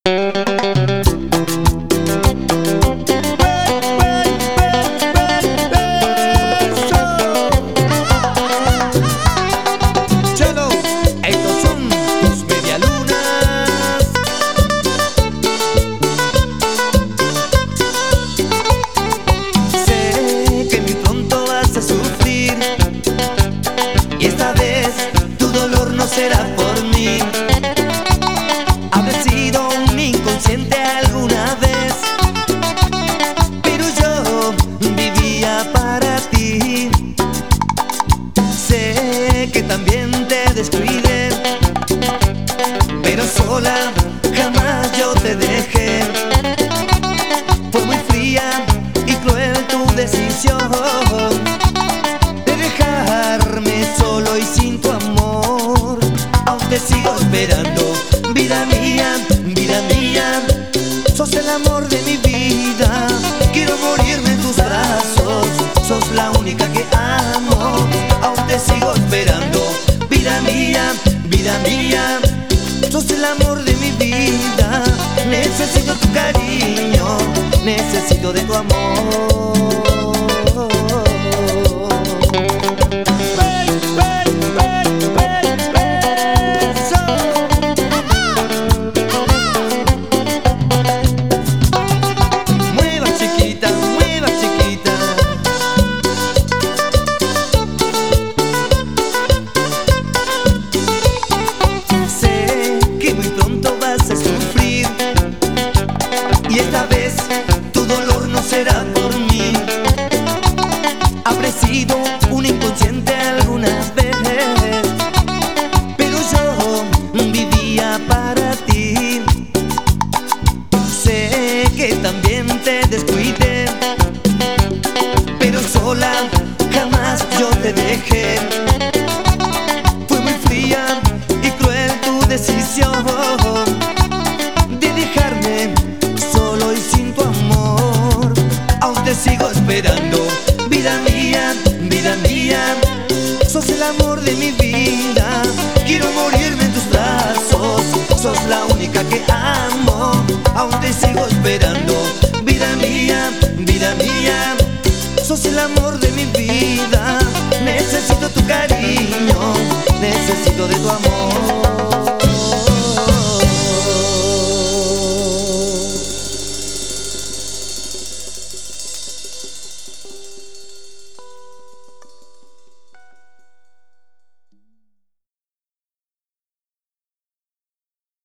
Será por mí. Habré sido un inconsciente alguna vez, pero yo vivía para ti. Sé que también te descuidé, pero sola jamás yo te dejé. Fue muy fría y cruel tu decisión de dejarme solo y sin tu amor. Te sigo esperando, vida mía, sos el amor de mi vida. Quiero morirme en tus brazos, sos la única que amo. Aún te sigo esperando, vida mía, sos el amor de mi vida. Necesito tu cariño, necesito de tu amor. Y esta vez tu dolor no será por mí. Habré sido un inconsciente algunas veces, pero yo vivía para ti. Sé que también te descuidé, pero sola jamás yo te dejé. Fue muy fría y cruel tu decisión de dejarme solo y sin tu amor. Aún te sigo esperando, vida mía, sos el amor de mi vida. Quiero morirme en tus brazos, sos la única que